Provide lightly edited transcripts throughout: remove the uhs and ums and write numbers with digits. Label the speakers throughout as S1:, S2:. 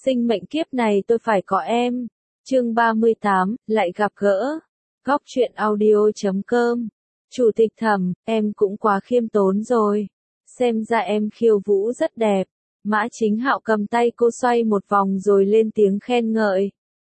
S1: Sinh mệnh kiếp này tôi phải có em. Chương 38, lại gặp gỡ. Góc truyện audio.com. Chủ tịch Thẩm, em cũng quá khiêm tốn rồi. Xem ra em khiêu vũ rất đẹp. Mã Chính Hạo cầm tay cô xoay một vòng rồi lên tiếng khen ngợi.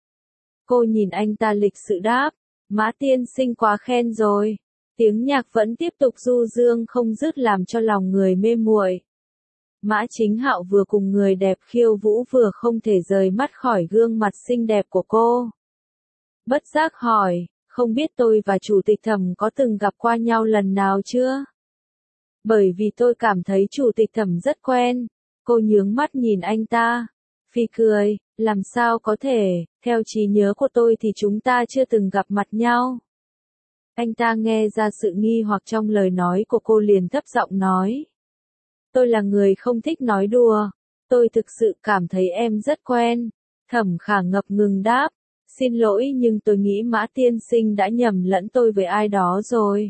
S1: Cô nhìn anh ta lịch sự đáp. Mã tiên sinh quá khen rồi. Tiếng nhạc vẫn tiếp tục du dương không dứt làm cho lòng người mê muội. Mã Chính Hạo vừa cùng người đẹp khiêu vũ vừa không thể rời mắt khỏi gương mặt xinh đẹp của cô. Bất giác hỏi, không biết tôi và Chủ tịch Thẩm có từng gặp qua nhau lần nào chưa? Bởi vì tôi cảm thấy Chủ tịch Thẩm rất quen. Cô nhướng mắt nhìn anh ta. Phi cười, làm sao có thể, theo trí nhớ của tôi thì chúng ta chưa từng gặp mặt nhau. Anh ta nghe ra sự nghi hoặc trong lời nói của cô liền thấp giọng nói. Tôi là người không thích nói đùa. Tôi thực sự cảm thấy em rất quen. Thẩm Khả ngập ngừng đáp. Xin lỗi nhưng tôi nghĩ Mã tiên sinh đã nhầm lẫn tôi với ai đó rồi.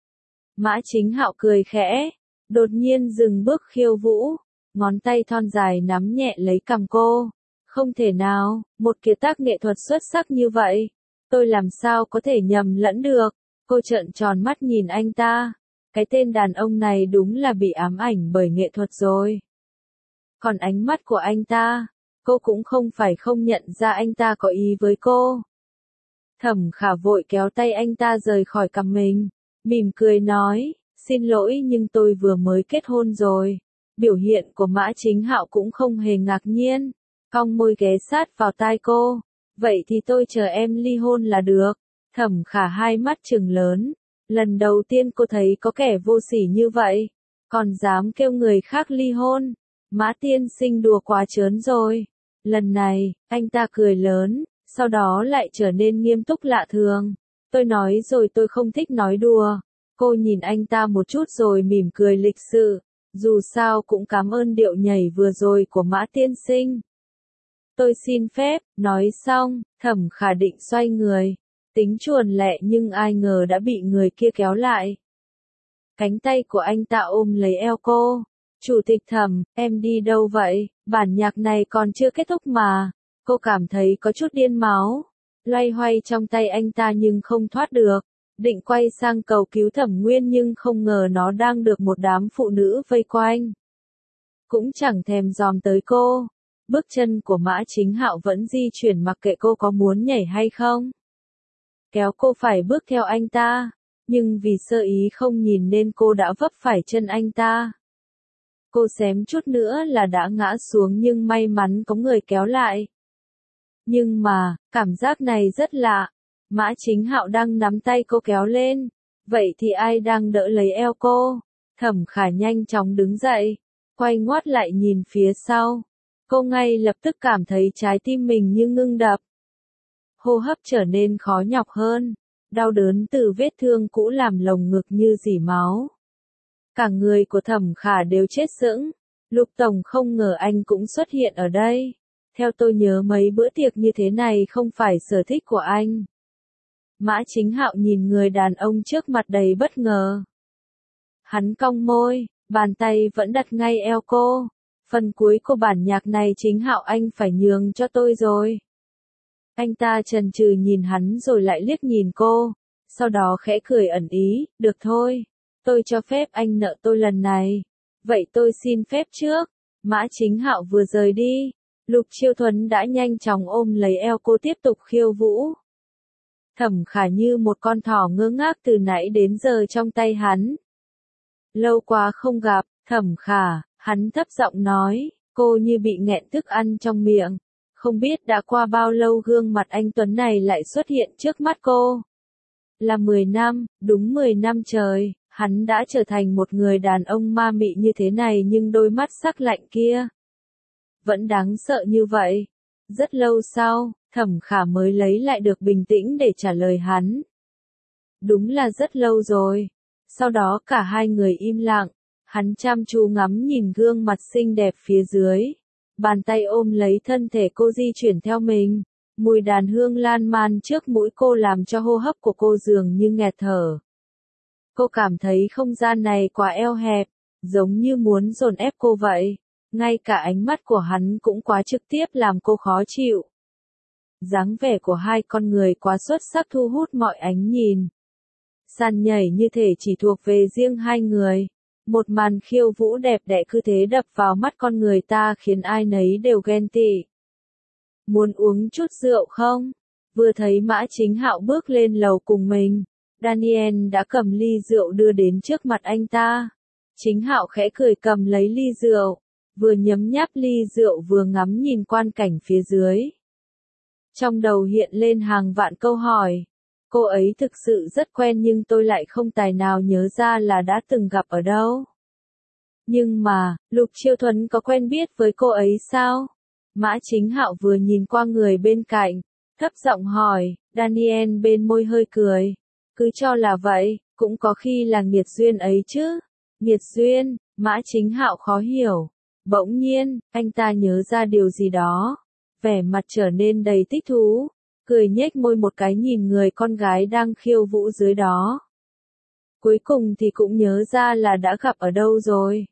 S1: Mã Chính Hạo cười khẽ. Đột nhiên dừng bước khiêu vũ. Ngón tay thon dài nắm nhẹ lấy cằm cô. Không thể nào, một kiệt tác nghệ thuật xuất sắc như vậy. Tôi làm sao có thể nhầm lẫn được. Cô trợn tròn mắt nhìn anh ta. Cái tên đàn ông này đúng là bị ám ảnh bởi nghệ thuật rồi. Còn ánh mắt của anh ta, cô cũng không phải không nhận ra anh ta có ý với cô. Thẩm Khả vội kéo tay anh ta rời khỏi cằm mình, mỉm cười nói, xin lỗi nhưng tôi vừa mới kết hôn rồi. Biểu hiện của Mã Chính Hạo cũng không hề ngạc nhiên, cong môi ghé sát vào tai cô. Vậy thì tôi chờ em ly hôn là được. Thẩm Khả hai mắt trừng lớn. Lần đầu tiên cô thấy có kẻ vô sỉ như vậy, còn dám kêu người khác ly hôn. Mã tiên sinh đùa quá trớn rồi. Lần này, anh ta cười lớn, sau đó lại trở nên nghiêm túc lạ thường. Tôi nói rồi tôi không thích nói đùa. Cô nhìn anh ta một chút rồi mỉm cười lịch sự. Dù sao cũng cảm ơn điệu nhảy vừa rồi của Mã tiên sinh. Tôi xin phép, nói xong, Thẩm Khả định xoay người. Tính chuồn lẹ nhưng ai ngờ đã bị người kia kéo lại. Cánh tay của anh ta ôm lấy eo cô. Chủ tịch Thẩm, em đi đâu vậy? Bản nhạc này còn chưa kết thúc mà. Cô cảm thấy có chút điên máu. Loay hoay trong tay anh ta nhưng không thoát được. Định quay sang cầu cứu Thẩm Nguyên nhưng không ngờ nó đang được một đám phụ nữ vây quanh. Cũng chẳng thèm dòm tới cô. Bước chân của Mã Chính Hạo vẫn di chuyển mặc kệ cô có muốn nhảy hay không. Kéo cô phải bước theo anh ta, nhưng vì sơ ý không nhìn nên cô đã vấp phải chân anh ta. Cô xém chút nữa là đã ngã xuống nhưng may mắn có người kéo lại. Nhưng mà, cảm giác này rất lạ. Mã Chính Hạo đang nắm tay cô kéo lên. Vậy thì ai đang đỡ lấy eo cô? Thẩm Khả nhanh chóng đứng dậy, quay ngoắt lại nhìn phía sau. Cô ngay lập tức cảm thấy trái tim mình như ngưng đập. Hô hấp trở nên khó nhọc hơn. Đau đớn từ vết thương cũ làm lồng ngực như rỉ máu. Cả người của Thẩm Khả đều chết sững. Lục Tổng không ngờ anh cũng xuất hiện ở đây. Theo tôi nhớ mấy bữa tiệc như thế này không phải sở thích của anh. Mã Chính Hạo nhìn người đàn ông trước mặt đầy bất ngờ. Hắn cong môi, bàn tay vẫn đặt ngay eo cô. Phần cuối của bản nhạc này Chính Hạo anh phải nhường cho tôi rồi. Anh ta chần chừ nhìn hắn rồi lại liếc nhìn cô. Sau đó khẽ cười ẩn ý, được thôi. Tôi cho phép anh nợ tôi lần này. Vậy tôi xin phép trước. Mã Chính Hạo vừa rời đi. Lục Chiêu Thuấn đã nhanh chóng ôm lấy eo cô tiếp tục khiêu vũ. Thẩm Khả như một con thỏ ngơ ngác từ nãy đến giờ trong tay hắn. Lâu quá không gặp, Thẩm Khả, hắn thấp giọng nói, cô như bị nghẹn thức ăn trong miệng. Không biết đã qua bao lâu gương mặt anh Tuấn này lại xuất hiện trước mắt cô. Là 10 năm, đúng 10 năm trời, hắn đã trở thành một người đàn ông ma mị như thế này nhưng đôi mắt sắc lạnh kia vẫn đáng sợ như vậy. Rất lâu sau, Thẩm Khả mới lấy lại được bình tĩnh để trả lời hắn. Đúng là rất lâu rồi. Sau đó cả hai người im lặng, hắn chăm chú ngắm nhìn gương mặt xinh đẹp phía dưới. Bàn tay ôm lấy thân thể cô di chuyển theo mình. Mùi đàn hương lan man trước mũi cô làm cho hô hấp của cô dường như nghẹt thở. Cô cảm thấy không gian này quá eo hẹp, giống như muốn dồn ép cô vậy. Ngay cả ánh mắt của hắn cũng quá trực tiếp làm cô khó chịu. Dáng vẻ của hai con người quá xuất sắc thu hút mọi ánh nhìn. Sàn nhảy như thể chỉ thuộc về riêng hai người. Một màn khiêu vũ đẹp đẽ cứ thế đập vào mắt con người ta khiến ai nấy đều ghen tị. Muốn uống chút rượu không? Vừa thấy Mã Chính Hạo bước lên lầu cùng mình, Daniel đã cầm ly rượu đưa đến trước mặt anh ta. Chính Hạo khẽ cười cầm lấy ly rượu, vừa nhấm nháp ly rượu vừa ngắm nhìn quan cảnh phía dưới. Trong đầu hiện lên hàng vạn câu hỏi. Cô ấy thực sự rất quen nhưng tôi lại không tài nào nhớ ra là đã từng gặp ở đâu. Nhưng mà, Lục Chiêu Thuấn có quen biết với cô ấy sao? Mã Chính Hạo vừa nhìn qua người bên cạnh, thấp giọng hỏi, Daniel bên môi hơi cười. Cứ cho là vậy, cũng có khi là nghiệt duyên ấy chứ. Nghiệt duyên, Mã Chính Hạo khó hiểu. Bỗng nhiên, anh ta nhớ ra điều gì đó. Vẻ mặt trở nên đầy thích thú. Cười nhếch môi một cái nhìn người con gái đang khiêu vũ dưới đó. Cuối cùng thì cũng nhớ ra là đã gặp ở đâu rồi.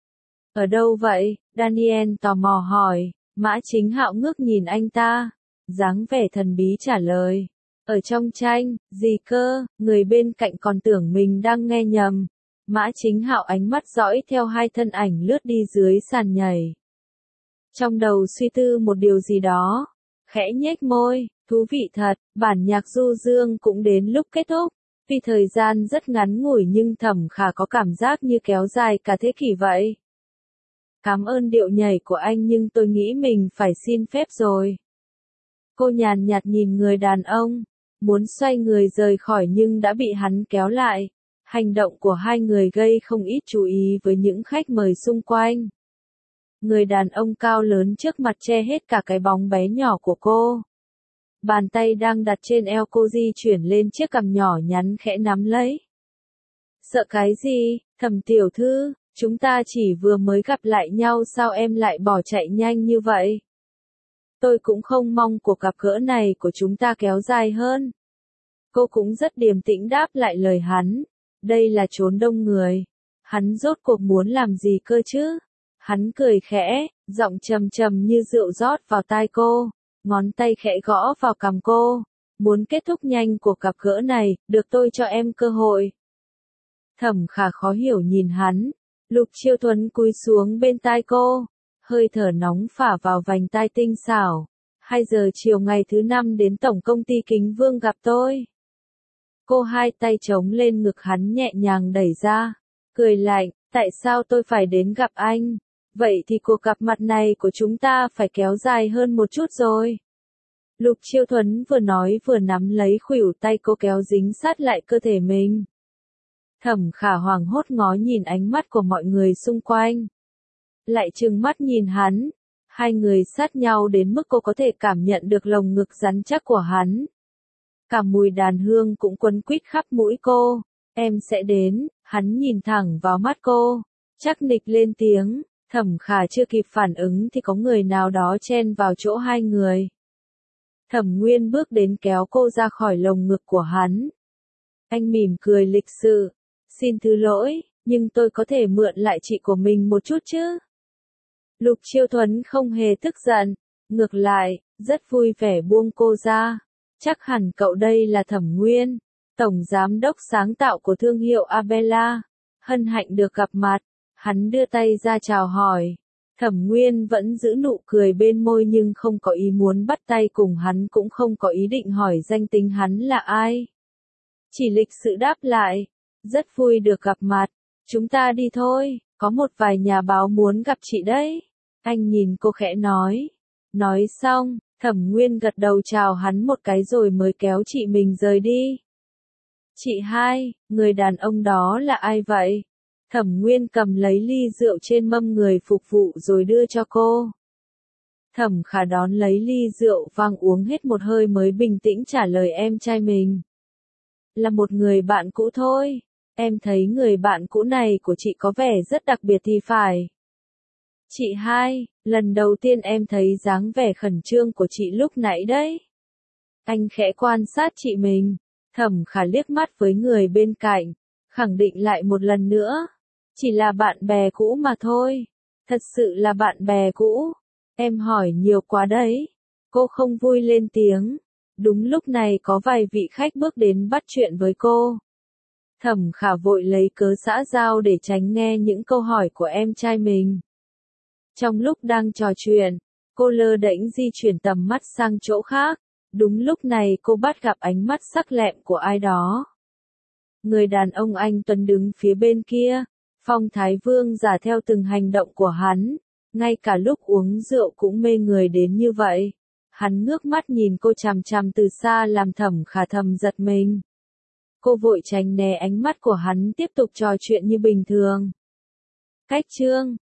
S1: Ở đâu vậy? Daniel tò mò hỏi. Mã Chính Hạo ngước nhìn anh ta. Dáng vẻ thần bí trả lời. Ở trong tranh, gì cơ? Người bên cạnh còn tưởng mình đang nghe nhầm. Mã Chính Hạo ánh mắt dõi theo hai thân ảnh lướt đi dưới sàn nhảy. Trong đầu suy tư một điều gì đó. Khẽ nhếch môi, thú vị thật, bản nhạc du dương cũng đến lúc kết thúc. Vì thời gian rất ngắn ngủi nhưng Thẩm Khả có cảm giác như kéo dài cả thế kỷ vậy. Cảm ơn điệu nhảy của anh nhưng tôi nghĩ mình phải xin phép rồi. Cô nhàn nhạt nhìn người đàn ông, muốn xoay người rời khỏi nhưng đã bị hắn kéo lại. Hành động của hai người gây không ít chú ý với những khách mời xung quanh. Người đàn ông cao lớn trước mặt che hết cả cái bóng bé nhỏ của cô. Bàn tay đang đặt trên eo cô di chuyển lên chiếc cằm nhỏ nhắn khẽ nắm lấy. Sợ cái gì, Thẩm tiểu thư, chúng ta chỉ vừa mới gặp lại nhau sao em lại bỏ chạy nhanh như vậy? Tôi cũng không mong cuộc gặp gỡ này của chúng ta kéo dài hơn. Cô cũng rất điềm tĩnh đáp lại lời hắn. Đây là chốn đông người. Hắn rốt cuộc muốn làm gì cơ chứ? Hắn cười khẽ, giọng trầm trầm như rượu rót vào tai cô. Ngón tay khẽ gõ vào cằm cô. Muốn kết thúc nhanh cuộc gặp gỡ này, được tôi cho em cơ hội. Thẩm Khả khó hiểu nhìn hắn. Lục Chiêu Thuấn cúi xuống bên tai cô. Hơi thở nóng phả vào vành tai tinh xảo. 2 giờ chiều ngày thứ 5 đến tổng công ty Kính Vương gặp tôi. Cô hai tay chống lên ngực hắn nhẹ nhàng đẩy ra. Cười lạnh, tại sao tôi phải đến gặp anh? Vậy thì cuộc gặp mặt này của chúng ta phải kéo dài hơn một chút rồi. Lục Chiêu Thuấn vừa nói vừa nắm lấy khuỷu tay cô kéo dính sát lại cơ thể mình. Thẩm Khả hoảng hốt ngó nhìn ánh mắt của mọi người xung quanh. Lại trừng mắt nhìn hắn. Hai người sát nhau đến mức cô có thể cảm nhận được lồng ngực rắn chắc của hắn. Cả mùi đàn hương cũng quấn quýt khắp mũi cô. Em sẽ đến, hắn nhìn thẳng vào mắt cô. Chắc nịch lên tiếng. Thẩm Khả chưa kịp phản ứng thì có người nào đó chen vào chỗ hai người. Thẩm Nguyên bước đến kéo cô ra khỏi lồng ngực của hắn. Anh mỉm cười lịch sự. Xin thứ lỗi, nhưng tôi có thể mượn lại chị của mình một chút chứ? Lục Chiêu Thuấn không hề tức giận. Ngược lại, rất vui vẻ buông cô ra. Chắc hẳn cậu đây là Thẩm Nguyên, tổng giám đốc sáng tạo của thương hiệu Abela. Hân hạnh được gặp mặt. Hắn đưa tay ra chào hỏi. Thẩm Nguyên vẫn giữ nụ cười bên môi nhưng không có ý muốn bắt tay cùng hắn cũng không có ý định hỏi danh tính hắn là ai. Chỉ lịch sự đáp lại. Rất vui được gặp mặt. Chúng ta đi thôi, có một vài nhà báo muốn gặp chị đấy. Anh nhìn cô khẽ nói. Nói xong, Thẩm Nguyên gật đầu chào hắn một cái rồi mới kéo chị mình rời đi. Chị hai, người đàn ông đó là ai vậy? Thẩm Nguyên cầm lấy ly rượu trên mâm người phục vụ rồi đưa cho cô. Thẩm Khả đón lấy ly rượu vang uống hết một hơi mới bình tĩnh trả lời em trai mình. Là một người bạn cũ thôi. Em thấy người bạn cũ này của chị có vẻ rất đặc biệt thì phải. Chị hai, lần đầu tiên em thấy dáng vẻ khẩn trương của chị lúc nãy đấy. Anh khẽ quan sát chị mình. Thẩm Khả liếc mắt với người bên cạnh, khẳng định lại một lần nữa. Chỉ là bạn bè cũ mà thôi. Thật sự là bạn bè cũ. Em hỏi nhiều quá đấy. Cô không vui lên tiếng. Đúng lúc này có vài vị khách bước đến bắt chuyện với cô. Thẩm Khả vội lấy cớ xã giao để tránh nghe những câu hỏi của em trai mình. Trong lúc đang trò chuyện, cô lơ đễnh di chuyển tầm mắt sang chỗ khác. Đúng lúc này cô bắt gặp ánh mắt sắc lẹm của ai đó. Người đàn ông anh tuấn đứng phía bên kia, phong thái vương giả theo từng hành động của hắn, ngay cả lúc uống rượu cũng mê người đến như vậy. Hắn ngước mắt nhìn cô chằm chằm từ xa làm Thẩm Khả thầm giật mình. Cô vội tránh né ánh mắt của hắn tiếp tục trò chuyện như bình thường. Cách chương